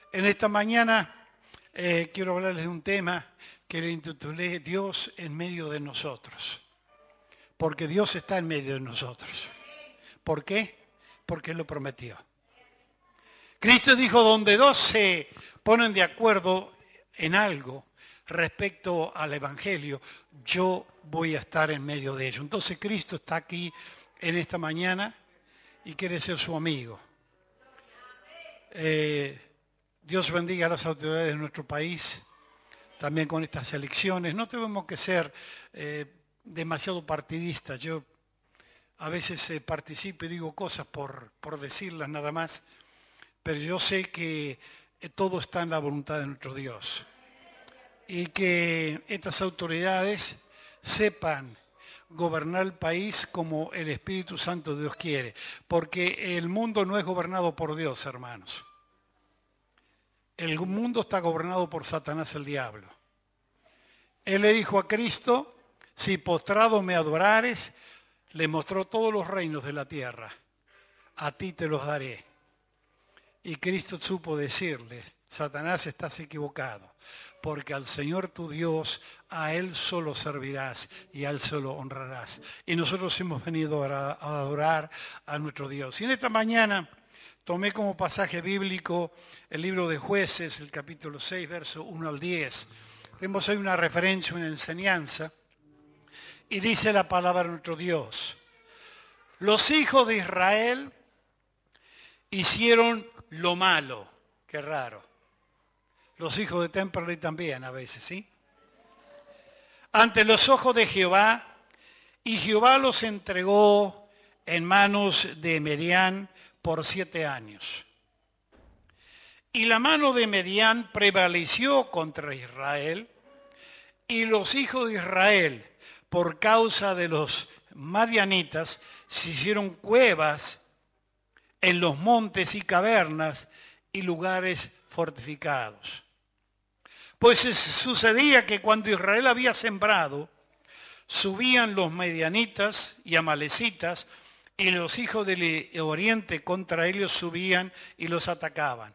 En esta mañana quiero hablarles de un tema que le intitulé Dios en medio de nosotros. Porque Dios está en medio de nosotros. ¿Por qué? Porque Él lo prometió. Cristo dijo, donde dos se ponen de acuerdo en algo respecto al Evangelio, yo voy a estar en medio de ellos. Entonces Cristo está aquí en esta mañana y quiere ser su amigo. Dios bendiga a las autoridades de nuestro país, también con estas elecciones. No tenemos que ser demasiado partidistas. Yo a veces participo y digo cosas por decirlas nada más, pero yo sé que todo está en la voluntad de nuestro Dios. Y que estas autoridades sepan gobernar el país como el Espíritu Santo de Dios quiere. Porque el mundo no es gobernado por Dios, hermanos. El mundo está gobernado por Satanás, el diablo. Él le dijo a Cristo, si postrado me adorares, le mostró todos los reinos de la tierra. A ti te los daré. Y Cristo supo decirle, Satanás, estás equivocado, porque al Señor tu Dios, a Él solo servirás y a Él solo honrarás. Y nosotros hemos venido a adorar a nuestro Dios. Y en esta mañana tomé como pasaje bíblico el libro de Jueces, el capítulo 6, verso 1 al 10. Tenemos ahí una referencia, una enseñanza, y dice la palabra de nuestro Dios. Los hijos de Israel hicieron lo malo. Qué raro. Los hijos de Temperley también a veces, ¿sí? Ante los ojos de Jehová, y Jehová los entregó en manos de Medián por 7 años. Y la mano de Medián prevaleció contra Israel, y los hijos de Israel, por causa de los madianitas, se hicieron cuevas en los montes y cavernas y lugares fortificados. Pues sucedía que cuando Israel había sembrado, subían los medianitas y amalecitas, y los hijos del oriente contra ellos subían y los atacaban.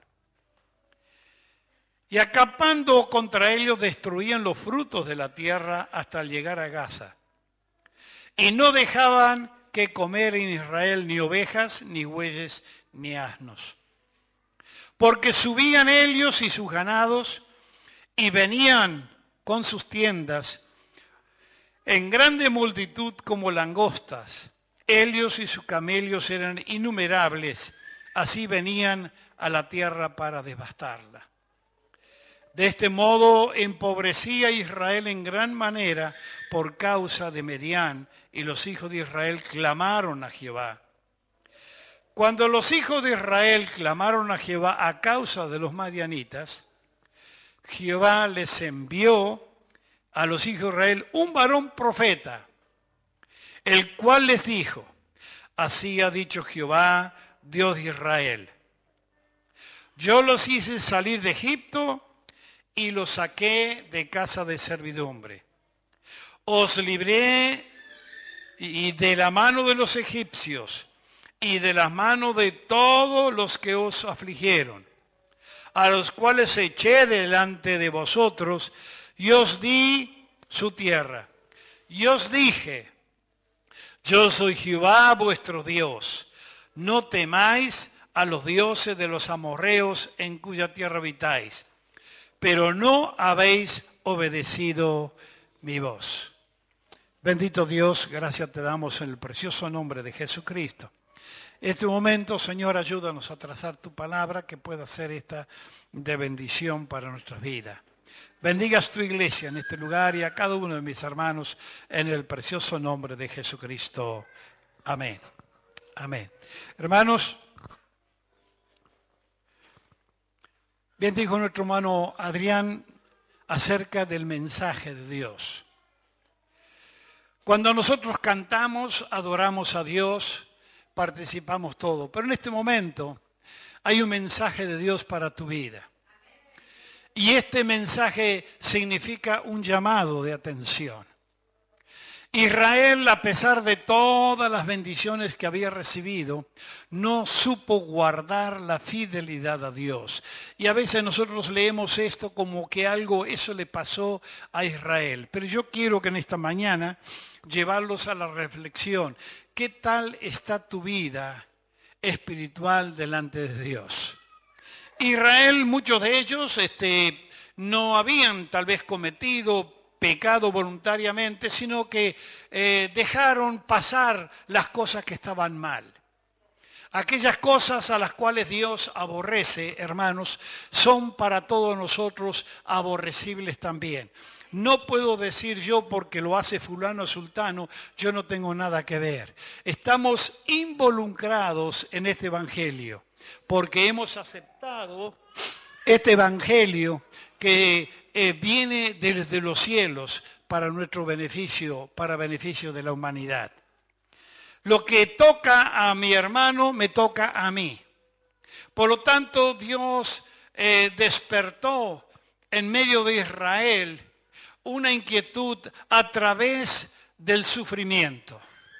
Y acampando contra ellos destruían los frutos de la tierra hasta llegar a Gaza. Y no dejaban que comer en Israel ni ovejas, ni bueyes, ni asnos. Porque subían ellos y sus ganados y venían con sus tiendas en grande multitud como langostas. Ellos y sus camellos eran innumerables, así venían a la tierra para devastarla. De este modo empobrecía Israel en gran manera por causa de Medián, y los hijos de Israel clamaron a Jehová. Cuando los hijos de Israel clamaron a Jehová a causa de los madianitas, Jehová les envió a los hijos de Israel un varón profeta, el cual les dijo, así ha dicho Jehová, Dios de Israel, yo los hice salir de Egipto y los saqué de casa de servidumbre. Os libré y de la mano de los egipcios y de las manos de todos los que os afligieron, a los cuales eché delante de vosotros y os di su tierra. Y os dije, yo soy Jehová vuestro Dios, no temáis a los dioses de los amorreos en cuya tierra habitáis, pero no habéis obedecido mi voz. Bendito Dios, gracias te damos en el precioso nombre de Jesucristo. En este momento, Señor, ayúdanos a trazar tu palabra que pueda ser esta de bendición para nuestras vidas. Bendigas tu iglesia en este lugar y a cada uno de mis hermanos en el precioso nombre de Jesucristo. Amén. Amén. Hermanos, bien dijo nuestro hermano Adrián acerca del mensaje de Dios. Cuando nosotros cantamos, adoramos a Dios, participamos todo. Pero en este momento hay un mensaje de Dios para tu vida. Y este mensaje significa un llamado de atención. Israel, a pesar de todas las bendiciones que había recibido, no supo guardar la fidelidad a Dios. Y a veces nosotros leemos esto como que eso le pasó a Israel. Pero yo quiero que en esta mañana llevarlos a la reflexión. ¿Qué tal está tu vida espiritual delante de Dios? Israel, muchos de ellos no habían tal vez cometido pecado voluntariamente, sino que dejaron pasar las cosas que estaban mal. Aquellas cosas a las cuales Dios aborrece, hermanos, son para todos nosotros aborrecibles también. No puedo decir yo porque lo hace fulano o sultano, yo no tengo nada que ver. Estamos involucrados en este evangelio porque hemos aceptado este evangelio que viene desde los cielos para nuestro beneficio, para beneficio de la humanidad. Lo que toca a mi hermano, me toca a mí. Por lo tanto, Dios despertó en medio de Israel una inquietud a través del sufrimiento.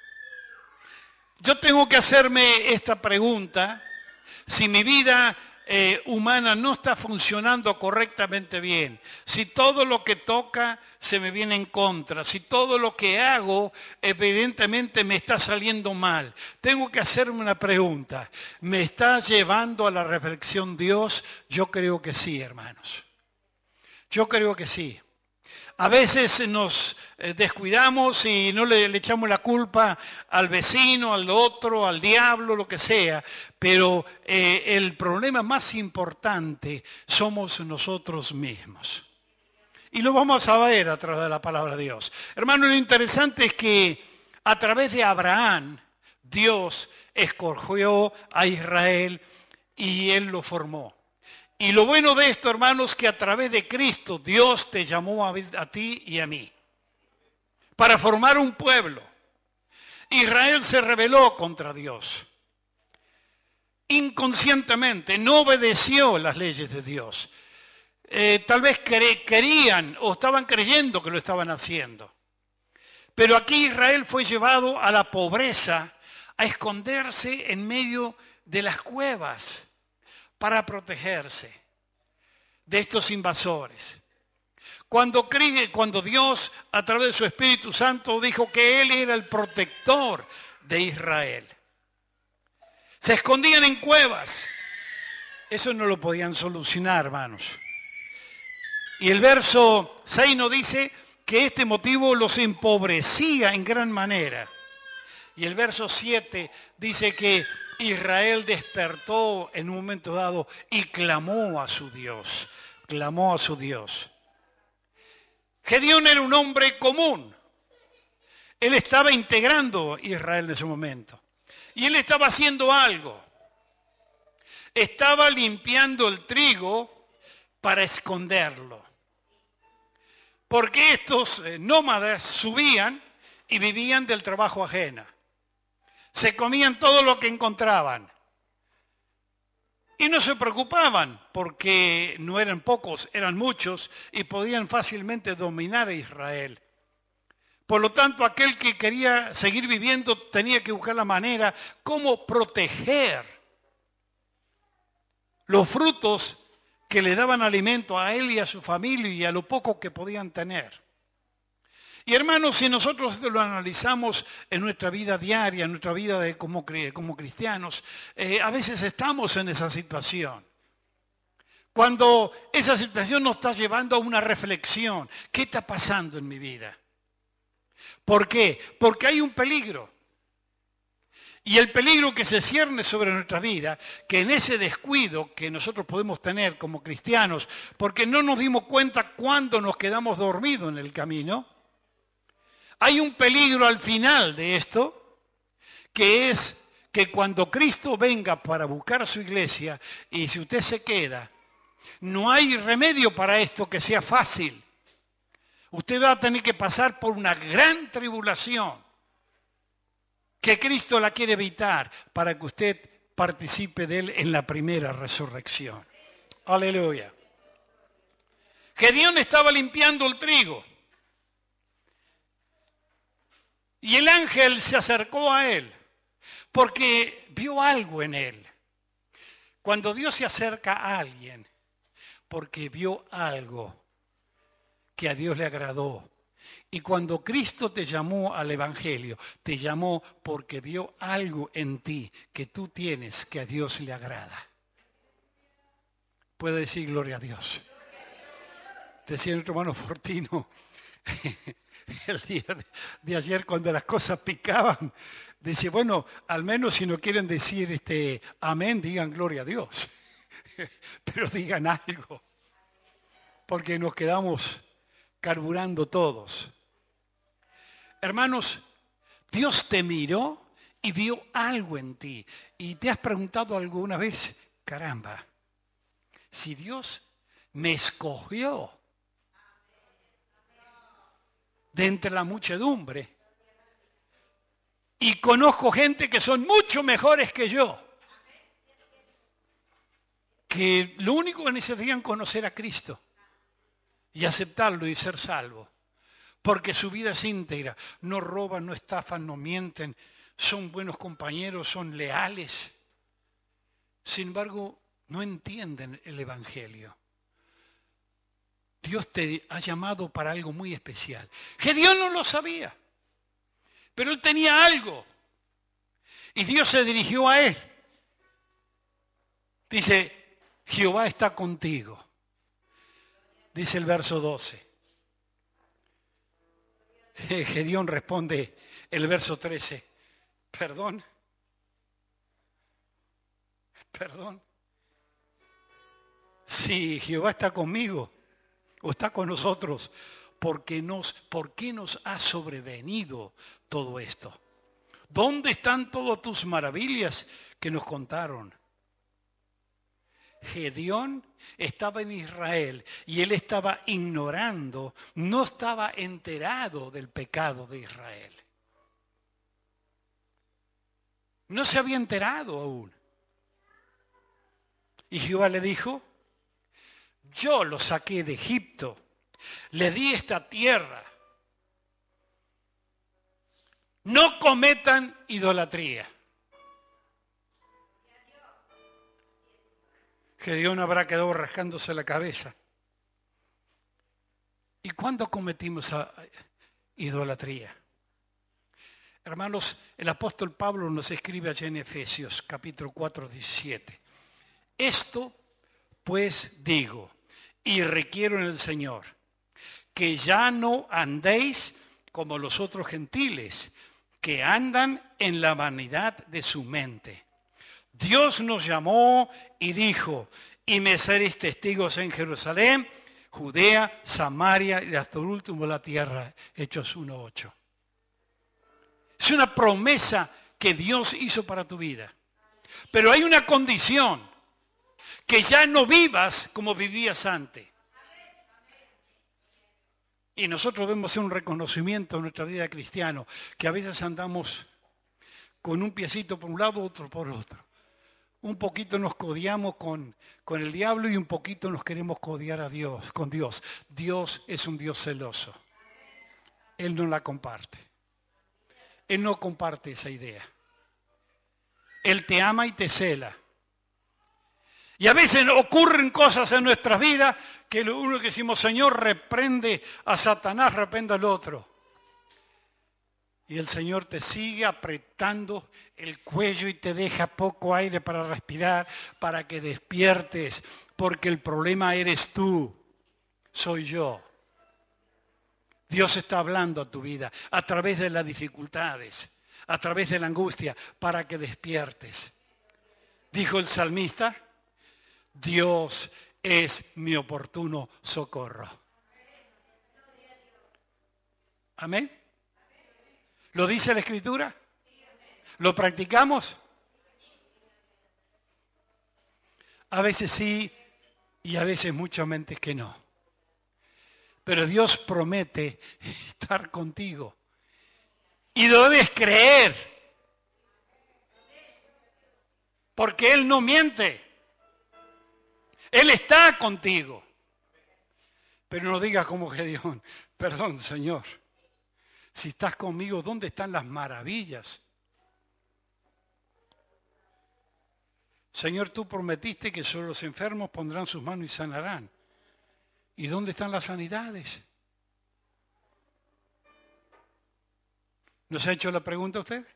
Yo tengo que hacerme esta pregunta: si mi vida humana no está funcionando correctamente bien, si todo lo que toca se me viene en contra, si todo lo que hago evidentemente me está saliendo mal, tengo que hacerme una pregunta: ¿me está llevando a la reflexión Dios? Yo creo que sí, hermanos. Yo creo que sí. A veces nos descuidamos y no le echamos la culpa al vecino, al otro, al diablo, lo que sea, pero el problema más importante somos nosotros mismos. Y lo vamos a ver a través de la palabra de Dios. Hermano, lo interesante es que a través de Abraham, Dios escogió a Israel y Él lo formó. Y lo bueno de esto, hermanos, que a través de Cristo Dios te llamó a ti y a mí para formar un pueblo. Israel se rebeló contra Dios. Inconscientemente no obedeció las leyes de Dios. Tal vez querían o estaban creyendo que lo estaban haciendo. Pero aquí Israel fue llevado a la pobreza, a esconderse en medio de las cuevas para protegerse de estos invasores. Cuando Dios, a través de su Espíritu Santo, dijo que Él era el protector de Israel. Se escondían en cuevas. Eso no lo podían solucionar, hermanos. Y el verso 6 nos dice que este motivo los empobrecía en gran manera. Y el verso 7 dice que Israel despertó en un momento dado y clamó a su Dios. Clamó a su Dios. Gedeón era un hombre común. Él estaba integrando Israel en ese momento. Y él estaba haciendo algo. Estaba limpiando el trigo para esconderlo. Porque estos nómadas subían y vivían del trabajo ajeno. Se comían todo lo que encontraban. Y no se preocupaban porque no eran pocos, eran muchos y podían fácilmente dominar a Israel. Por lo tanto, aquel que quería seguir viviendo tenía que buscar la manera cómo proteger los frutos que le daban alimento a él y a su familia y a lo poco que podían tener. Y hermanos, si nosotros lo analizamos en nuestra vida diaria, en nuestra vida como cristianos, a veces estamos en esa situación. Cuando esa situación nos está llevando a una reflexión, ¿qué está pasando en mi vida? ¿Por qué? Porque hay un peligro. Y el peligro que se cierne sobre nuestra vida, que en ese descuido que nosotros podemos tener como cristianos, porque no nos dimos cuenta cuando nos quedamos dormidos en el camino, hay un peligro al final de esto, que es que cuando Cristo venga para buscar a su iglesia, y si usted se queda, no hay remedio para esto que sea fácil. Usted va a tener que pasar por una gran tribulación, que Cristo la quiere evitar para que usted participe de Él en la primera resurrección. Aleluya. Gedeón estaba limpiando el trigo. Y el ángel se acercó a él porque vio algo en él. Cuando Dios se acerca a alguien, porque vio algo que a Dios le agradó. Y cuando Cristo te llamó al Evangelio, te llamó porque vio algo en ti que tú tienes que a Dios le agrada. Puede decir gloria a Dios. Decía nuestro hermano Fortino, el día de ayer cuando las cosas picaban, dice, bueno, al menos si no quieren decir amén, digan gloria a Dios. Pero digan algo, porque nos quedamos carburando todos. Hermanos, Dios te miró y vio algo en ti. Y te has preguntado alguna vez, caramba, si Dios me escogió de entre la muchedumbre y conozco gente que son mucho mejores que yo, que lo único que necesitan conocer a Cristo y aceptarlo y ser salvo, porque su vida es íntegra, no roban, no estafan, no mienten, son buenos compañeros, son leales. Sin embargo, no entienden el Evangelio. Dios te ha llamado para algo muy especial. Gedeón no lo sabía, pero él tenía algo. Y Dios se dirigió a él. Dice, Jehová está contigo. Dice el verso 12. Gedeón responde el verso 13. Perdón. Si Jehová está conmigo o está con nosotros, ¿por qué nos ha sobrevenido todo esto? ¿Dónde están todas tus maravillas que nos contaron? Gedeón estaba en Israel y él estaba ignorando, no estaba enterado del pecado de Israel. No se había enterado aún. Y Jehová le dijo, yo lo saqué de Egipto, le di esta tierra. No cometan idolatría. Gedeón habrá quedado rascándose la cabeza. ¿Y cuándo cometimos idolatría? Hermanos, el apóstol Pablo nos escribe allá en Efesios, capítulo 4, 17. Esto, pues, digo, y requiero en el Señor, que ya no andéis como los otros gentiles, que andan en la vanidad de su mente. Dios nos llamó y dijo, y me seréis testigos en Jerusalén, Judea, Samaria y hasta el último de la tierra. Hechos 1:8. Es una promesa que Dios hizo para tu vida. Pero hay una condición, que ya no vivas como vivías antes. Y nosotros debemos hacer un reconocimiento en nuestra vida cristiana, que a veces andamos con un piecito por un lado, otro por otro. Un poquito nos codiamos con el diablo y un poquito nos queremos codiar con Dios. Dios es un Dios celoso. Él no la comparte. Él no comparte esa idea. Él te ama y te cela. Y a veces ocurren cosas en nuestras vidas que lo único que decimos, Señor, reprende a Satanás, reprende al otro. Y el Señor te sigue apretando el cuello y te deja poco aire para respirar, para que despiertes, porque el problema eres tú, soy yo. Dios está hablando a tu vida a través de las dificultades, a través de la angustia, para que despiertes. Dijo el salmista, Dios es mi oportuno socorro. Amén. ¿Lo dice la Escritura? ¿Lo practicamos? A veces sí y a veces muchas mentes que no. Pero Dios promete estar contigo. Y lo debes creer. Porque Él no miente. Él está contigo. Pero no digas como Gedeón, perdón, Señor. Si estás conmigo, ¿dónde están las maravillas? Señor, tú prometiste que solo los enfermos pondrán sus manos y sanarán. ¿Y dónde están las sanidades? ¿No se ha hecho la pregunta a usted?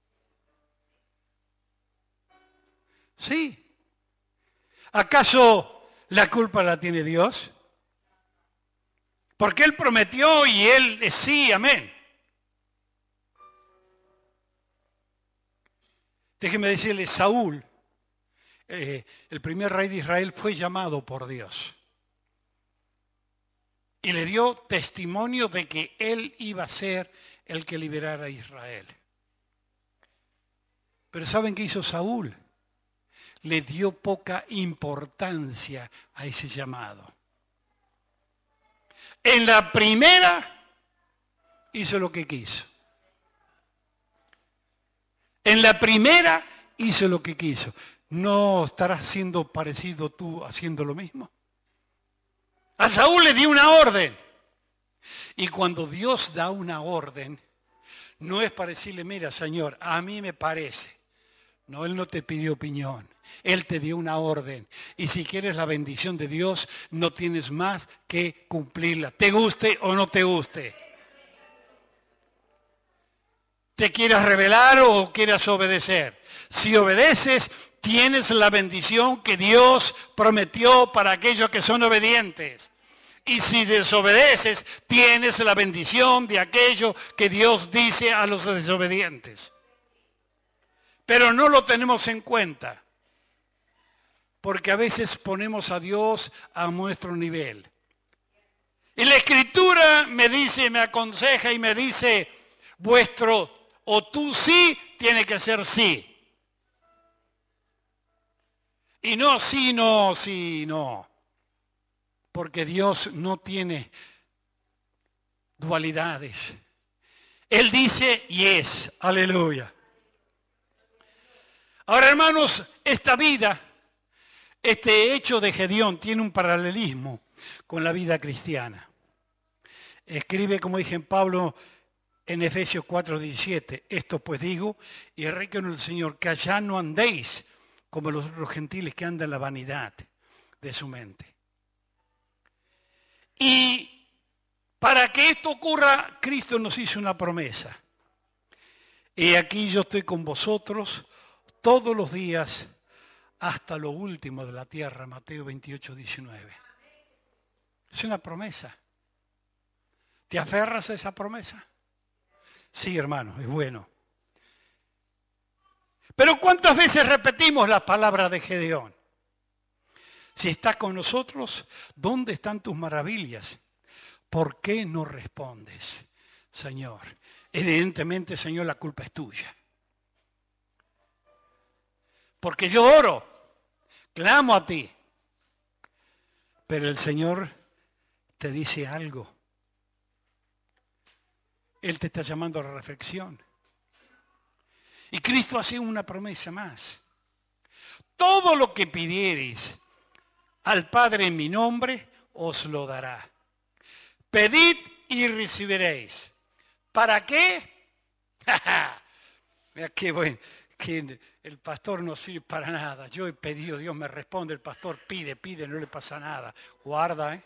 Sí. ¿Acaso la culpa la tiene Dios? Porque Él prometió y Él es sí, amén. Déjeme decirle, Saúl, el primer rey de Israel, fue llamado por Dios. Y le dio testimonio de que Él iba a ser el que liberara a Israel. Pero ¿saben qué hizo Saúl? Le dio poca importancia a ese llamado. En la primera hizo lo que quiso. En la primera hizo lo que quiso. ¿No estarás siendo parecido tú haciendo lo mismo? A Saúl le dio una orden. Y cuando Dios da una orden, no es para decirle, mira, Señor, a mí me parece. No, Él no te pidió opinión. Él te dio una orden. Y si quieres la bendición de Dios, no tienes más que cumplirla. Te guste o no te guste. ¿Te quieras rebelar o quieras obedecer? Si obedeces, tienes la bendición que Dios prometió para aquellos que son obedientes. Y si desobedeces, tienes la bendición de aquello que Dios dice a los desobedientes. Pero no lo tenemos en cuenta, porque a veces ponemos a Dios a nuestro nivel. Y la Escritura me dice, me aconseja y me dice, vuestro o tú sí tiene que ser sí. Y no sí, no, sí, no. Porque Dios no tiene dualidades. Él dice y es. Aleluya. Ahora, hermanos, esta vida, este hecho de Gedeón tiene un paralelismo con la vida cristiana. Escribe, como dije en Pablo, en Efesios 4:17, esto pues digo, y requiero en el Señor, que allá no andéis como los otros gentiles que andan en la vanidad de su mente. Y para que esto ocurra, Cristo nos hizo una promesa. Y aquí yo estoy con vosotros todos los días hasta lo último de la tierra, Mateo 28:19. Es una promesa. ¿Te aferras a esa promesa? Sí, hermano, es bueno. Pero ¿cuántas veces repetimos las palabras de Gedeón? Si estás con nosotros, ¿dónde están tus maravillas? ¿Por qué no respondes, Señor? Evidentemente, Señor, la culpa es tuya. Porque yo oro, clamo a ti. Pero el Señor te dice algo. Él te está llamando a la reflexión. Y Cristo hace una promesa más. Todo lo que pidiereis al Padre en mi nombre, os lo dará. Pedid y recibiréis. ¿Para qué? Mira qué bueno, que el pastor no sirve para nada. Yo he pedido, Dios me responde, el pastor pide, no le pasa nada. Guarda,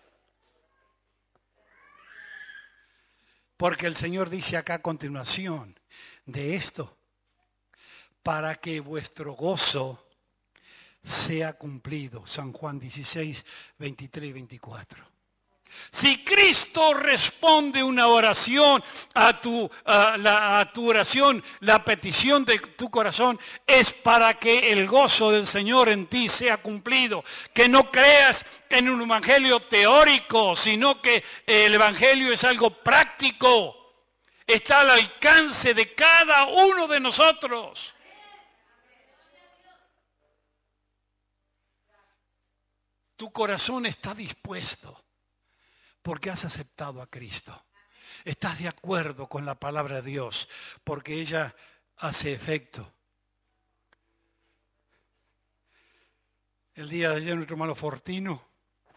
Porque el Señor dice acá a continuación de esto, para que vuestro gozo sea cumplido. San Juan 16, 23 y 24. Si Cristo responde una oración a tu oración, la petición de tu corazón, es para que el gozo del Señor en ti sea cumplido. Que no creas en un evangelio teórico, sino que el evangelio es algo práctico. Está al alcance de cada uno de nosotros. Tu corazón está dispuesto. Porque has aceptado a Cristo. Estás de acuerdo con la palabra de Dios, porque ella hace efecto. El día de ayer nuestro hermano Fortino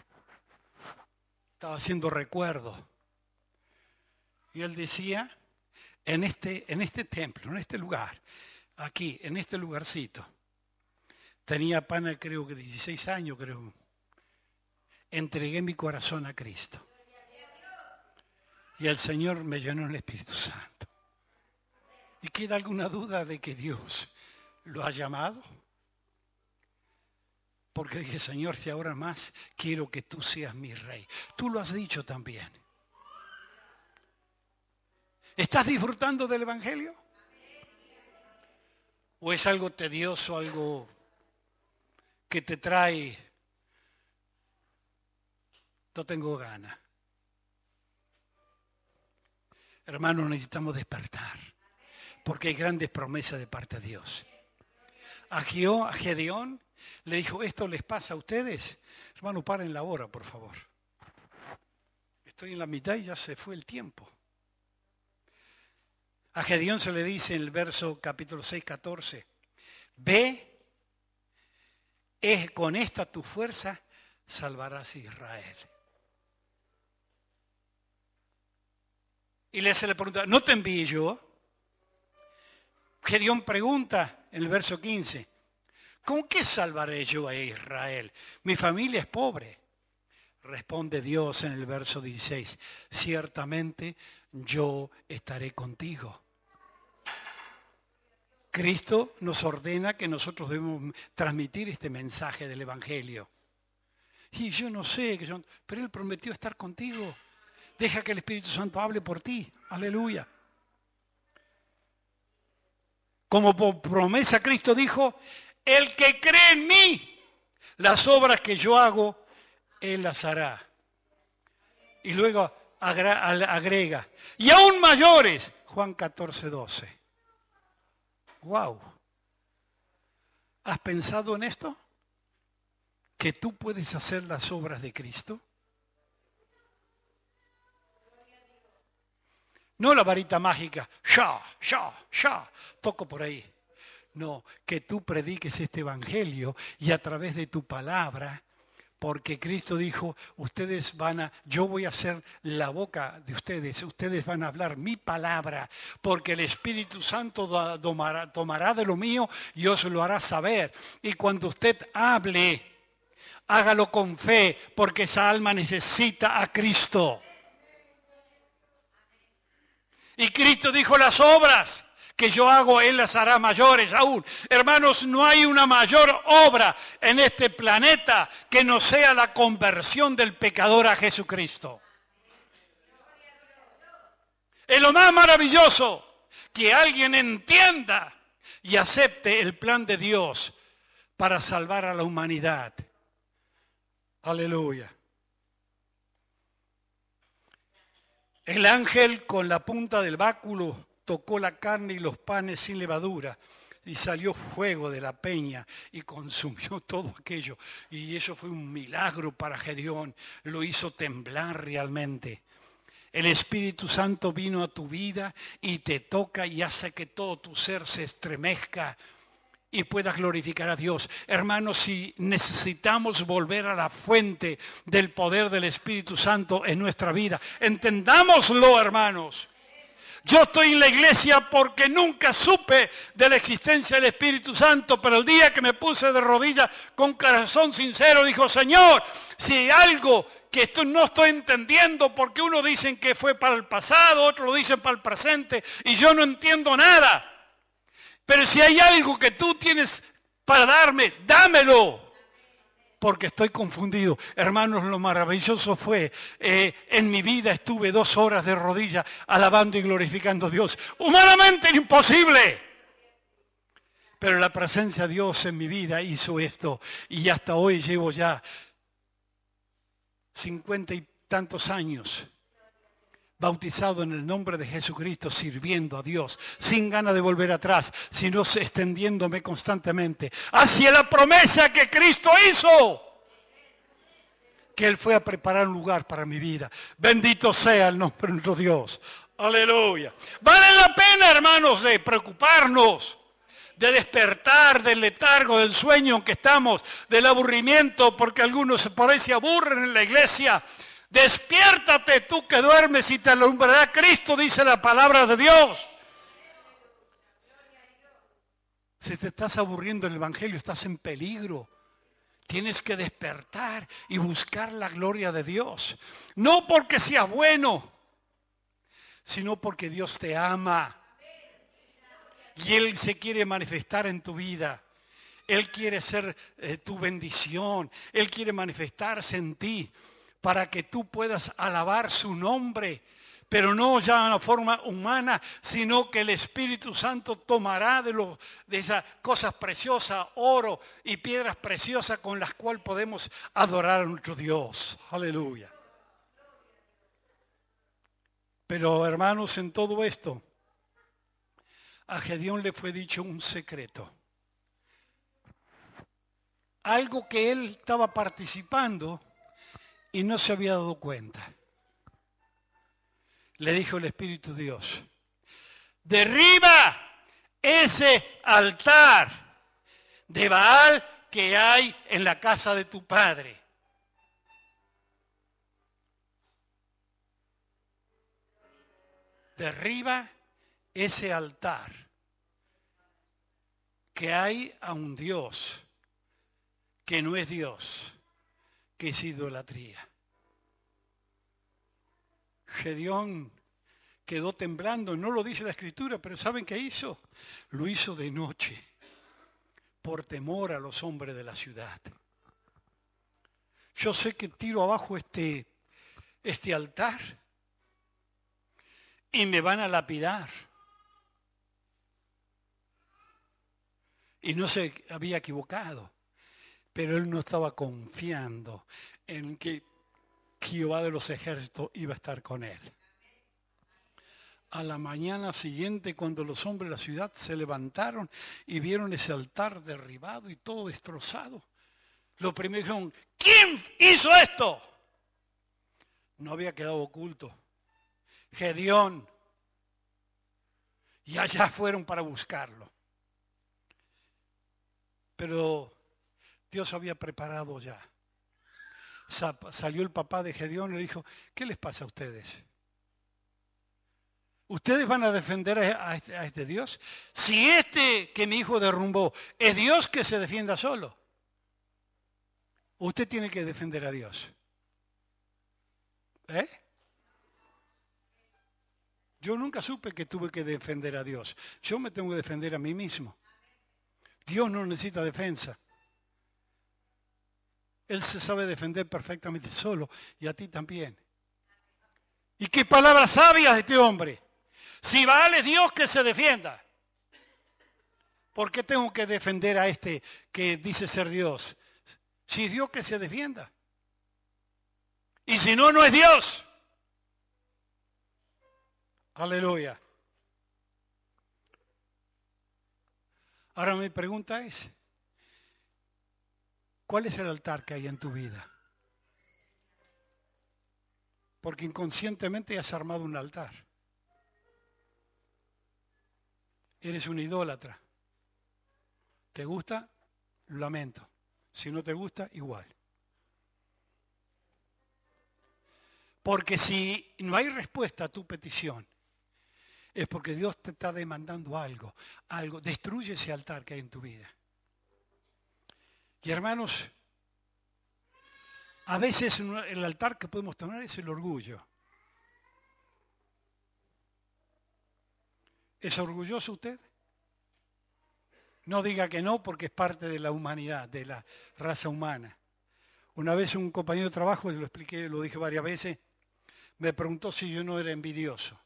estaba haciendo recuerdo. Y él decía en este templo, en este lugar, aquí, en este lugarcito. Tenía apenas, creo que 16 años, creo. Entregué mi corazón a Cristo. Y el Señor me llenó en el Espíritu Santo. ¿Y queda alguna duda de que Dios lo ha llamado? Porque dije, Señor, si ahora más quiero que tú seas mi rey. Tú lo has dicho también. ¿Estás disfrutando del Evangelio? ¿O es algo tedioso, algo que te trae? No tengo ganas. Hermanos, necesitamos despertar, porque hay grandes promesas de parte de Dios. A Gedeón le dijo, ¿esto les pasa a ustedes? Hermano, paren la hora, por favor. Estoy en la mitad y ya se fue el tiempo. A Gedeón se le dice en el verso capítulo 6, 14, ve, con esta tu fuerza salvarás a Israel. Y se le pregunta, ¿no te envié yo? Gedeón pregunta en el verso 15, ¿con qué salvaré yo a Israel? Mi familia es pobre. Responde Dios en el verso 16, ciertamente yo estaré contigo. Cristo nos ordena que nosotros debemos transmitir este mensaje del Evangelio. Y yo no sé, pero Él prometió estar contigo. Deja que el Espíritu Santo hable por ti. Aleluya. Como por promesa Cristo dijo, el que cree en mí, las obras que yo hago, Él las hará. Y luego agrega, y aún mayores, Juan 14, 12. Wow. ¿Has pensado en esto? ¿Que tú puedes hacer las obras de Cristo? No la varita mágica, toco por ahí. No, que tú prediques este evangelio y a través de tu palabra, porque Cristo dijo, yo voy a ser la boca de ustedes van a hablar mi palabra, porque el Espíritu Santo tomará de lo mío y os lo hará saber. Y cuando usted hable, hágalo con fe, porque esa alma necesita a Cristo. Y Cristo dijo, las obras que yo hago, Él las hará mayores aún. Hermanos, no hay una mayor obra en este planeta que no sea la conversión del pecador a Jesucristo. Es lo más maravilloso que alguien entienda y acepte el plan de Dios para salvar a la humanidad. Aleluya. El ángel con la punta del báculo tocó la carne y los panes sin levadura y salió fuego de la peña y consumió todo aquello. Y eso fue un milagro para Gedeón, lo hizo temblar realmente. El Espíritu Santo vino a tu vida y te toca y hace que todo tu ser se estremezca y puedas glorificar a Dios. Hermanos, si necesitamos volver a la fuente del poder del Espíritu Santo en nuestra vida, entendámoslo, hermanos. Yo estoy en la iglesia porque nunca supe de la existencia del Espíritu Santo, pero el día que me puse de rodillas con corazón sincero, dijo, Señor, si hay algo que no estoy entendiendo, porque unos dicen que fue para el pasado, otros lo dicen para el presente, y yo no entiendo nada. Pero si hay algo que tú tienes para darme, dámelo. Porque estoy confundido. Hermanos, lo maravilloso fue, en mi vida estuve 2 horas de rodillas alabando y glorificando a Dios. Humanamente era imposible. Pero la presencia de Dios en mi vida hizo esto. Y hasta hoy llevo ya 50 y tantos años bautizado en el nombre de Jesucristo, sirviendo a Dios, sin ganas de volver atrás, sino extendiéndome constantemente hacia la promesa que Cristo hizo, que Él fue a preparar un lugar para mi vida. Bendito sea el nombre de nuestro Dios. Aleluya. Vale la pena, hermanos, de preocuparnos, de despertar del letargo, del sueño en que estamos, del aburrimiento, porque algunos por ahí se aburren en la iglesia. Despiértate tú que duermes y te alumbrará Cristo, dice la palabra de Dios. Si te estás aburriendo el Evangelio, estás en peligro. Tienes que despertar y buscar la gloria de Dios. No porque seas bueno, sino porque Dios te ama. Y Él se quiere manifestar en tu vida. Él quiere ser tu bendición. Él quiere manifestarse en ti para que tú puedas alabar su nombre. Pero no ya de una forma humana, sino que el Espíritu Santo tomará de esas cosas preciosas, oro y piedras preciosas con las cuales podemos adorar a nuestro Dios. Aleluya. Pero hermanos, en todo esto, a Gedeón le fue dicho un secreto. Algo que él estaba participando y no se había dado cuenta. Le dijo el Espíritu de Dios, derriba ese altar de Baal que hay en la casa de tu padre. Derriba ese altar que hay a un Dios que no es Dios, que es idolatría. Gedeón quedó temblando, no lo dice la Escritura, pero ¿saben qué hizo? Lo hizo de noche, por temor a los hombres de la ciudad. Yo sé que tiro abajo este altar y me van a lapidar. Y no se había equivocado, pero él no estaba confiando en que Jehová de los ejércitos iba a estar con él. A la mañana siguiente, cuando los hombres de la ciudad se levantaron y vieron ese altar derribado y todo destrozado, lo primero dijeron, ¿quién hizo esto? No había quedado oculto. Gedeón. Y allá fueron para buscarlo. Pero Dios había preparado ya. Salió el papá de Gedeón y le dijo, ¿qué les pasa a ustedes? ¿Ustedes van a defender a este Dios? Si este que mi hijo derrumbó es Dios, que se defienda solo. Usted tiene que defender a Dios. Yo nunca supe que tuve que defender a Dios. Yo me tengo que defender a mí mismo. Dios no necesita defensa. Él se sabe defender perfectamente solo y a ti también. ¿Y qué palabras sabias de este hombre? Si Baal es Dios, que se defienda. ¿Por qué tengo que defender a este que dice ser Dios? Si es Dios, que se defienda. Y si no, no es Dios. Aleluya. Ahora mi pregunta es, ¿cuál es el altar que hay en tu vida? Porque inconscientemente has armado un altar. Eres un idólatra. ¿Te gusta? Lo lamento. Si no te gusta, igual. Porque si no hay respuesta a tu petición, es porque Dios te está demandando algo. Destruye ese altar que hay en tu vida. Y hermanos, a veces el altar que podemos tener es el orgullo. ¿Es orgulloso usted? No diga que no, porque es parte de la humanidad, de la raza humana. Una vez un compañero de trabajo, lo expliqué, lo dije varias veces, me preguntó si yo no era envidioso.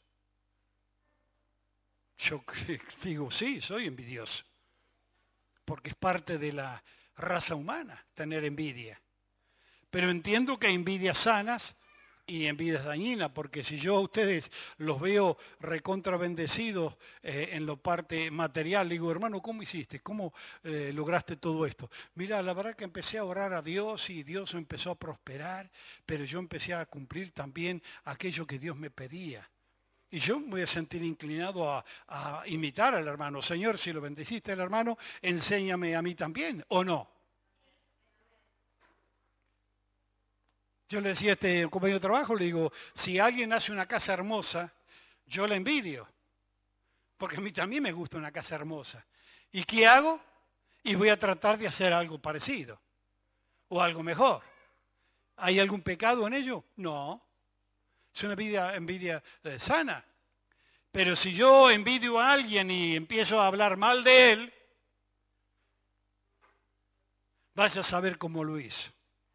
Yo digo, sí, soy envidioso, porque es parte de la raza humana tener envidia. Pero entiendo que hay envidias sanas y envidias dañinas, porque si yo a ustedes los veo recontra bendecidos en la parte material, digo, hermano, ¿cómo hiciste? ¿Cómo lograste todo esto? Mira, la verdad que empecé a orar a Dios y Dios empezó a prosperar, pero yo empecé a cumplir también aquello que Dios me pedía. Y yo me voy a sentir inclinado a imitar al hermano. Señor, si lo bendeciste al hermano, enséñame a mí también, ¿o no? Yo le decía a este compañero de trabajo, le digo, si alguien hace una casa hermosa, yo la envidio. Porque a mí también me gusta una casa hermosa. ¿Y qué hago? Y voy a tratar de hacer algo parecido o algo mejor. ¿Hay algún pecado en ello? No. Es una envidia sana. Pero si yo envidio a alguien y empiezo a hablar mal de él, vaya a saber cómo lo hizo.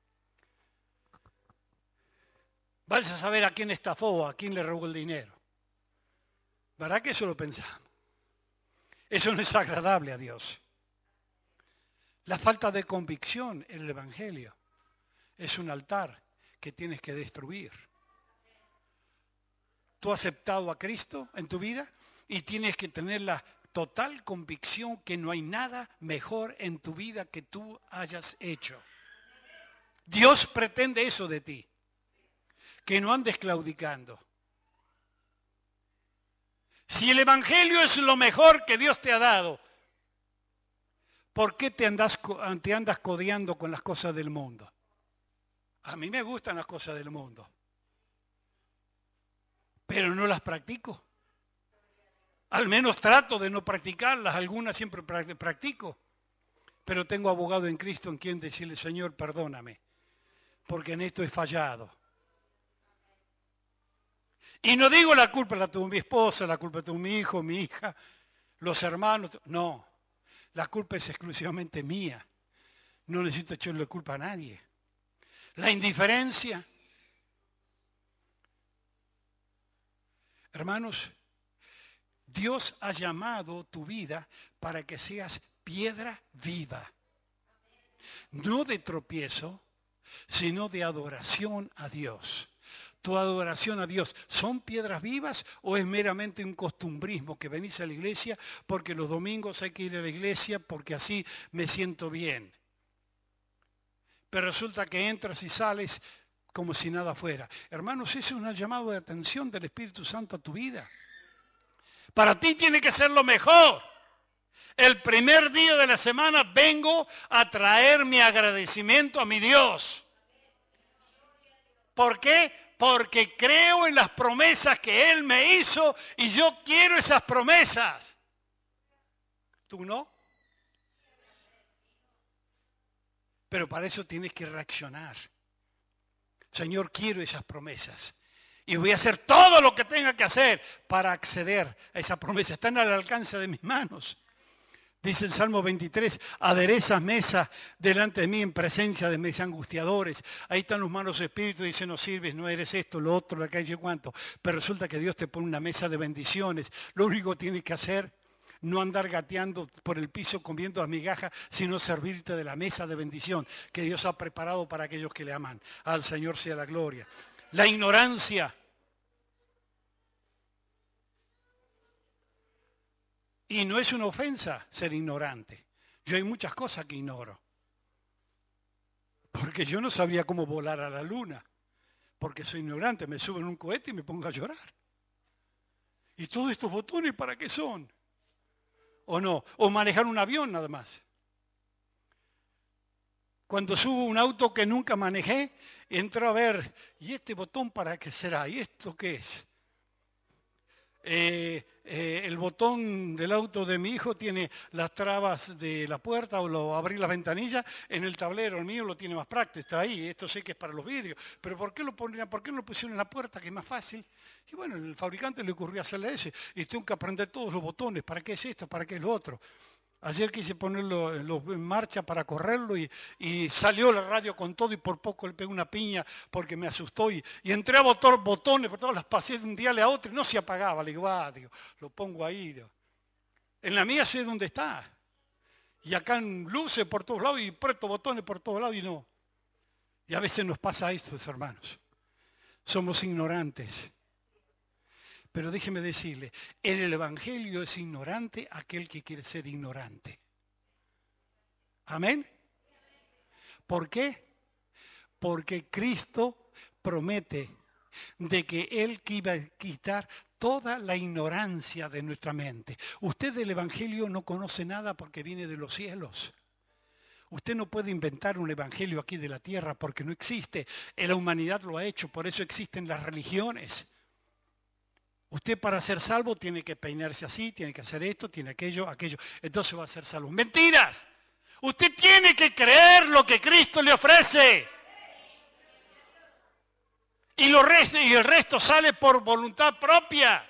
Vaya a saber a quién estafó, a quién le robó el dinero. ¿Verdad que eso lo pensamos? Eso no es agradable a Dios. La falta de convicción en el Evangelio es un altar que tienes que destruir. Tú has aceptado a Cristo en tu vida y tienes que tener la total convicción que no hay nada mejor en tu vida que tú hayas hecho. Dios pretende eso de ti, que no andes claudicando. Si el Evangelio es lo mejor que Dios te ha dado, ¿por qué te andas codeando con las cosas del mundo? A mí me gustan las cosas del mundo, pero no las practico. Al menos trato de no practicarlas, algunas siempre practico. Pero tengo abogado en Cristo en quien decirle, Señor, perdóname, porque en esto he fallado. Y no digo la culpa la tuvo mi esposa, la culpa la tuvo mi hijo, mi hija, los hermanos. No, la culpa es exclusivamente mía. No necesito echarle culpa a nadie. La indiferencia. Hermanos, Dios ha llamado tu vida para que seas piedra viva. No de tropiezo, sino de adoración a Dios. Tu adoración a Dios, ¿son piedras vivas o es meramente un costumbrismo que venís a la iglesia porque los domingos hay que ir a la iglesia porque así me siento bien? Pero resulta que entras y sales como si nada fuera. Hermanos, ese es un llamado de atención del Espíritu Santo a tu vida. Para ti tiene que ser lo mejor. El primer día de la semana vengo a traer mi agradecimiento a mi Dios. ¿Por qué? Porque creo en las promesas que Él me hizo y yo quiero esas promesas. ¿Tú no? Pero para eso tienes que reaccionar. Señor, quiero esas promesas. Y voy a hacer todo lo que tenga que hacer para acceder a esa promesa. Están al alcance de mis manos. Dice el Salmo 23, aderezas mesa delante de mí en presencia de mis angustiadores. Ahí están los malos espíritus, dicen, no sirves, no eres esto, lo otro, la calle, cuánto. Pero resulta que Dios te pone una mesa de bendiciones. Lo único que tienes que hacer, no andar gateando por el piso comiendo las migajas, sino servirte de la mesa de bendición que Dios ha preparado para aquellos que le aman. Al Señor sea la gloria. La ignorancia. Y no es una ofensa ser ignorante. Yo hay muchas cosas que ignoro. Porque yo no sabía cómo volar a la luna. Porque soy ignorante, me subo en un cohete y me pongo a llorar. ¿Y todos estos botones para qué son? ¿O no? O manejar un avión nada más. Cuando subo a un auto que nunca manejé, entro a ver, ¿y este botón para qué será? ¿Y esto qué es? El botón del auto de mi hijo tiene las trabas de la puerta o abrir las ventanillas. En el tablero el mío lo tiene más práctico, está ahí. Esto sé que es para los vidrios. Pero ¿por qué no lo pusieron en la puerta, que es más fácil? Y bueno, el fabricante le ocurrió hacerle ese. Y tengo que aprender todos los botones. ¿Para qué es esto? ¿Para qué es lo otro? Ayer quise ponerlo en marcha para correrlo y salió la radio con todo y por poco le pegué una piña porque me asustó y entré a botar botones, por todas las pasé de un día a otro y no se apagaba. Le digo, digo, lo pongo ahí. Digo. En la mía sé dónde está. Y acá en luces por todos lados y presto botones por todos lados y no. Y a veces nos pasa esto, hermanos. Somos ignorantes. Pero déjeme decirle, en el Evangelio es ignorante aquel que quiere ser ignorante. ¿Amén? ¿Por qué? Porque Cristo promete de que Él iba a quitar toda la ignorancia de nuestra mente. Usted del Evangelio no conoce nada porque viene de los cielos. Usted no puede inventar un evangelio aquí de la tierra porque no existe. La humanidad lo ha hecho, por eso existen las religiones. Usted para ser salvo tiene que peinarse así, tiene que hacer esto, tiene aquello. Entonces va a ser salvo. ¡Mentiras! Usted tiene que creer lo que Cristo le ofrece. Y el resto sale por voluntad propia.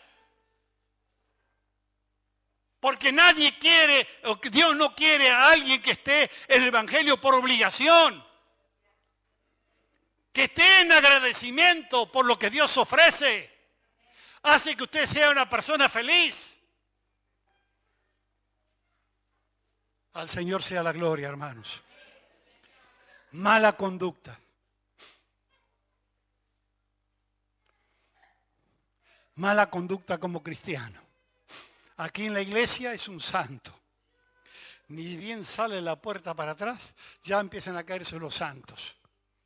Porque nadie quiere, o Dios no quiere a alguien que esté en el Evangelio por obligación. Que esté en agradecimiento por lo que Dios ofrece. Hace que usted sea una persona feliz. Al Señor sea la gloria, hermanos. Mala conducta. Mala conducta como cristiano. Aquí en la iglesia es un santo. Ni bien sale la puerta para atrás, ya empiezan a caerse los santos.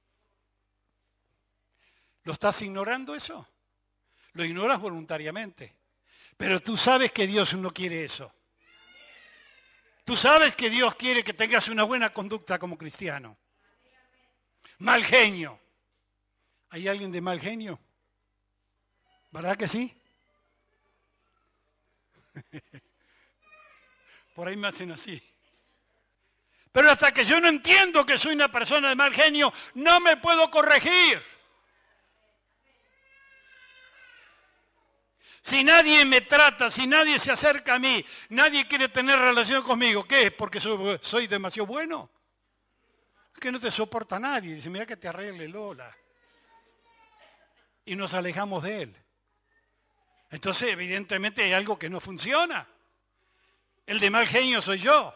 ¿Lo estás ignorando eso? Lo ignoras voluntariamente. Pero tú sabes que Dios no quiere eso. Tú sabes que Dios quiere que tengas una buena conducta como cristiano. Mal genio. ¿Hay alguien de mal genio? ¿Verdad que sí? Por ahí me hacen así. Pero hasta que yo no entiendo que soy una persona de mal genio, no me puedo corregir. Si nadie me trata, si nadie se acerca a mí, nadie quiere tener relación conmigo, ¿qué es? ¿Porque soy demasiado bueno? Es que no te soporta nadie. Dice, mira que te arregle Lola. Y nos alejamos de él. Entonces, evidentemente, hay algo que no funciona. El de mal genio soy yo.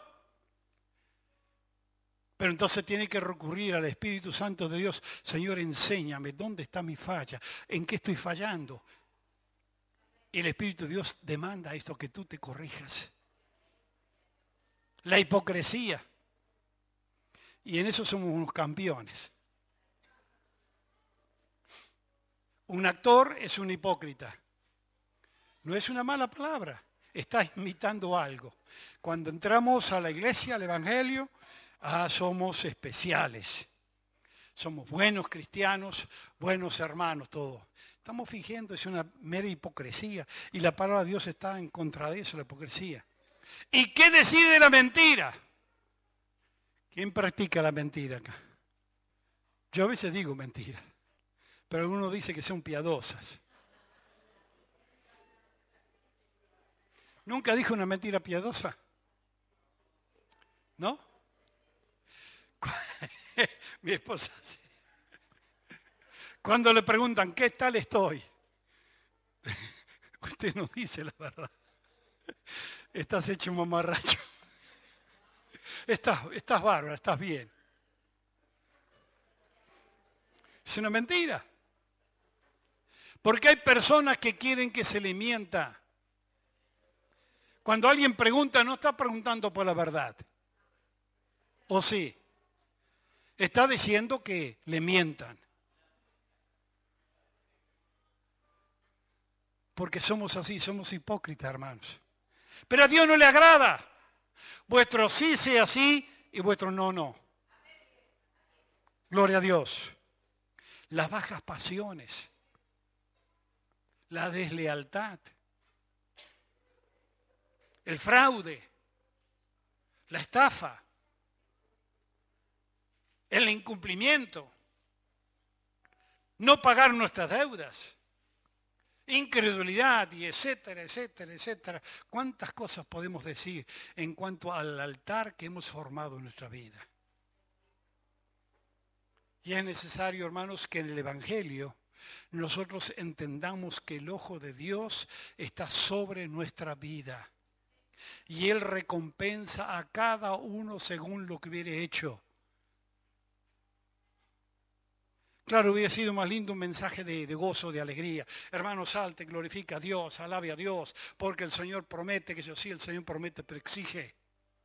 Pero entonces tiene que recurrir al Espíritu Santo de Dios. Señor, enséñame dónde está mi falla, en qué estoy fallando. Y el Espíritu de Dios demanda esto, que tú te corrijas. La hipocresía. Y en eso somos unos campeones. Un actor es un hipócrita. No es una mala palabra. Está imitando algo. Cuando entramos a la iglesia, al Evangelio, somos especiales. Somos buenos cristianos, buenos hermanos, todos. Estamos fingiendo, es una mera hipocresía. Y la palabra de Dios está en contra de eso, la hipocresía. ¿Y qué decide la mentira? ¿Quién practica la mentira acá? Yo a veces digo mentira, pero algunos dicen que son piadosas. ¿Nunca dijo una mentira piadosa? ¿No? Mi esposa sí. Cuando le preguntan, ¿qué tal estoy? Usted no dice la verdad. Estás hecho un mamarracho. Estás bárbara, estás bien. Es una mentira. Porque hay personas que quieren que se le mienta. Cuando alguien pregunta, no está preguntando por la verdad. ¿O sí? Está diciendo que le mientan. Porque somos así, somos hipócritas, hermanos. Pero a Dios no le agrada. Vuestro sí sea sí y vuestro no, no. Gloria a Dios. Las bajas pasiones. La deslealtad. El fraude. La estafa. El incumplimiento. No pagar nuestras deudas. Incredulidad y etcétera, etcétera, etcétera. ¿Cuántas cosas podemos decir en cuanto al altar que hemos formado en nuestra vida? Y es necesario, hermanos, que en el Evangelio nosotros entendamos que el ojo de Dios está sobre nuestra vida. Y Él recompensa a cada uno según lo que hubiere hecho. Claro, hubiera sido más lindo un mensaje de gozo, de alegría. Hermano, salte, glorifica a Dios, alabe a Dios, porque el Señor promete, que yo sí, el Señor promete, pero exige.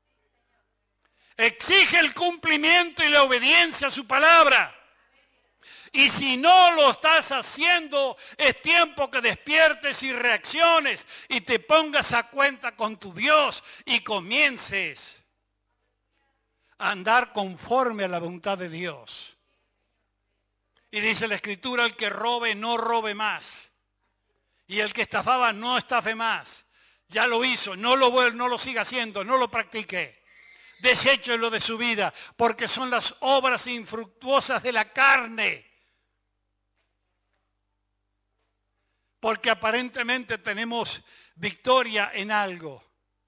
Exige el cumplimiento y la obediencia a su palabra. Y si no lo estás haciendo, es tiempo que despiertes y reacciones y te pongas a cuenta con tu Dios y comiences a andar conforme a la voluntad de Dios. Y dice la Escritura, el que robe, no robe más. Y el que estafaba no estafe más. Ya lo hizo, no lo siga haciendo, no lo practique. Deséchelo de su vida, porque son las obras infructuosas de la carne. Porque aparentemente tenemos victoria en algo.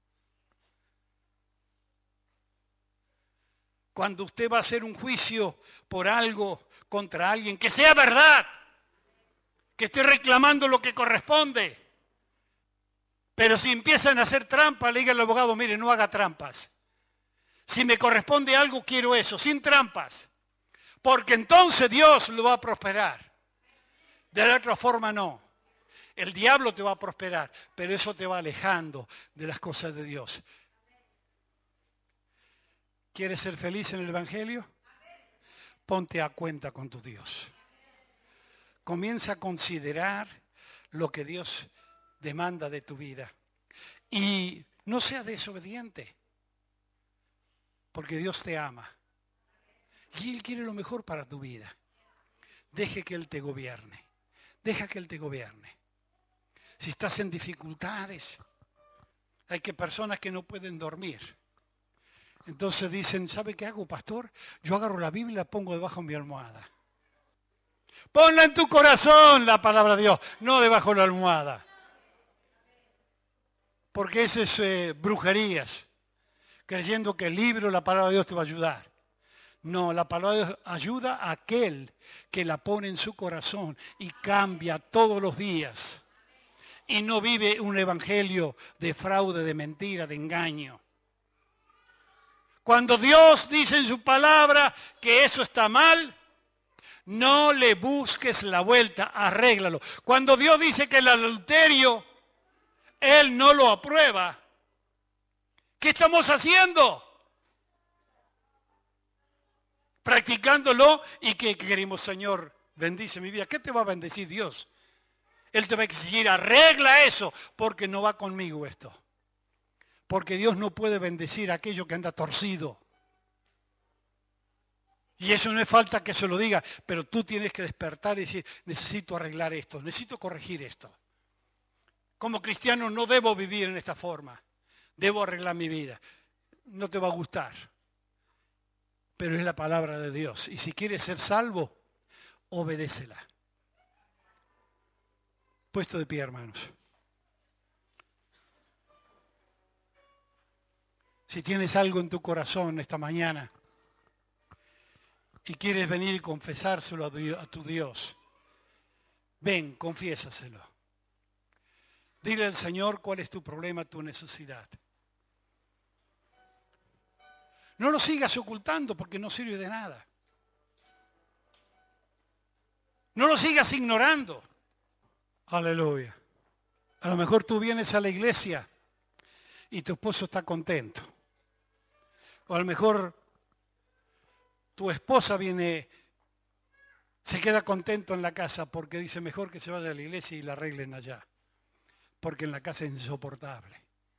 Cuando usted va a hacer un juicio por algo contra alguien, que sea verdad, que esté reclamando lo que corresponde. Pero si empiezan a hacer trampas, le diga al abogado, mire, no haga trampas. Si me corresponde algo, quiero eso, sin trampas. Porque entonces Dios lo va a prosperar. De la otra forma no. El diablo te va a prosperar, pero eso te va alejando de las cosas de Dios. ¿Quieres ser feliz en el Evangelio? Ponte a cuenta con tu Dios. Comienza a considerar lo que Dios demanda de tu vida. Y no seas desobediente, porque Dios te ama. Y Él quiere lo mejor para tu vida. Deje que Él te gobierne. Deja que Él te gobierne. Si estás en dificultades, hay personas que no pueden dormir. Entonces dicen, ¿sabe qué hago, pastor? Yo agarro la Biblia y la pongo debajo de mi almohada. Ponla en tu corazón, la palabra de Dios, no debajo de la almohada. Porque eso es brujerías, creyendo que el libro, la palabra de Dios te va a ayudar. No, la palabra de Dios ayuda a aquel que la pone en su corazón y cambia todos los días. Y no vive un evangelio de fraude, de mentira, de engaño. Cuando Dios dice en su palabra que eso está mal, no le busques la vuelta, arréglalo. Cuando Dios dice que el adulterio, Él no lo aprueba, ¿qué estamos haciendo? Practicándolo y que queremos, Señor, bendice mi vida. ¿Qué te va a bendecir Dios? Él te va a exigir, arregla eso, porque no va conmigo esto. Porque Dios no puede bendecir a aquello que anda torcido. Y eso no es falta que se lo diga, pero tú tienes que despertar y decir, necesito arreglar esto, necesito corregir esto. Como cristiano no debo vivir en esta forma, debo arreglar mi vida. No te va a gustar, pero es la palabra de Dios. Y si quieres ser salvo, obedécela. Puesto de pie, hermanos. Si tienes algo en tu corazón esta mañana y quieres venir y confesárselo a tu Dios, ven, confiésaselo. Dile al Señor cuál es tu problema, tu necesidad. No lo sigas ocultando porque no sirve de nada. No lo sigas ignorando. Aleluya. A lo mejor tú vienes a la iglesia y tu esposo está contento. O a lo mejor tu esposa se queda contento en la casa porque dice mejor que se vaya a la iglesia y la arreglen allá. Porque en la casa es insoportable.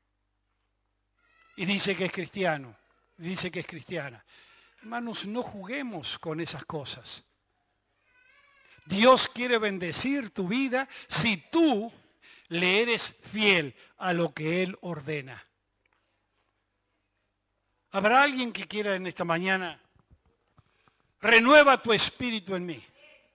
Y dice que es cristiano, dice que es cristiana. Hermanos, no juguemos con esas cosas. Dios quiere bendecir tu vida si tú le eres fiel a lo que Él ordena. ¿Habrá alguien que quiera en esta mañana? Renueva tu espíritu en mí.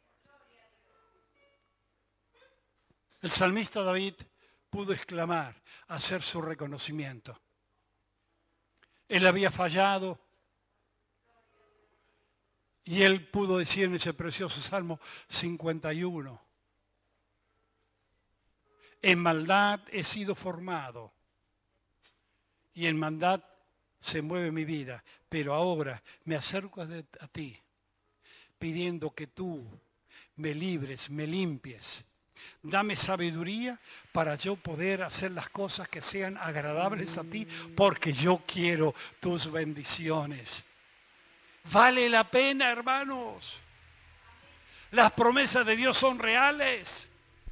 El salmista David pudo exclamar, hacer su reconocimiento. Él había fallado y él pudo decir en ese precioso Salmo 51, en maldad he sido formado y en maldad se mueve mi vida, pero ahora me acerco a ti pidiendo que tú me libres, me limpies. Dame sabiduría para yo poder hacer las cosas que sean agradables a ti, porque yo quiero tus bendiciones. Vale la pena, hermanos. Las promesas de Dios son reales.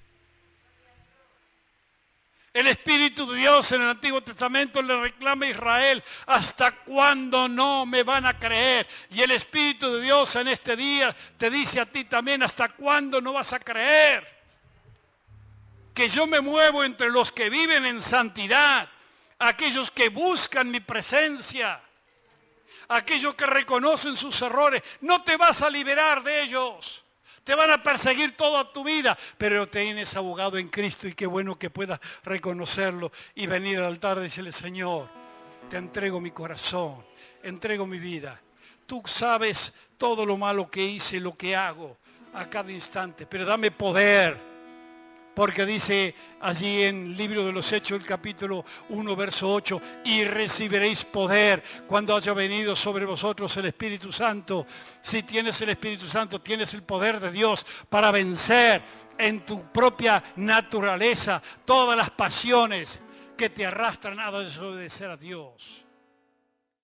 El Espíritu de Dios en el Antiguo Testamento le reclama a Israel, ¿hasta cuándo no me van a creer? Y el Espíritu de Dios en este día te dice a ti también, ¿hasta cuándo no vas a creer? que yo me muevo entre los que viven en santidad, aquellos que buscan mi presencia, aquellos que reconocen sus errores. No te vas a liberar de ellos. Te van a perseguir toda tu vida, pero tienes abogado en Cristo y qué bueno que puedas reconocerlo y venir al altar y decirle: Señor, te entrego mi corazón, entrego mi vida. Tú sabes todo lo malo que hice, lo que hago a cada instante, pero dame poder. Porque dice allí en el libro de los Hechos, el capítulo 1, verso 8, y recibiréis poder cuando haya venido sobre vosotros el Espíritu Santo. Si tienes el Espíritu Santo, tienes el poder de Dios para vencer en tu propia naturaleza todas las pasiones que te arrastran a desobedecer a Dios.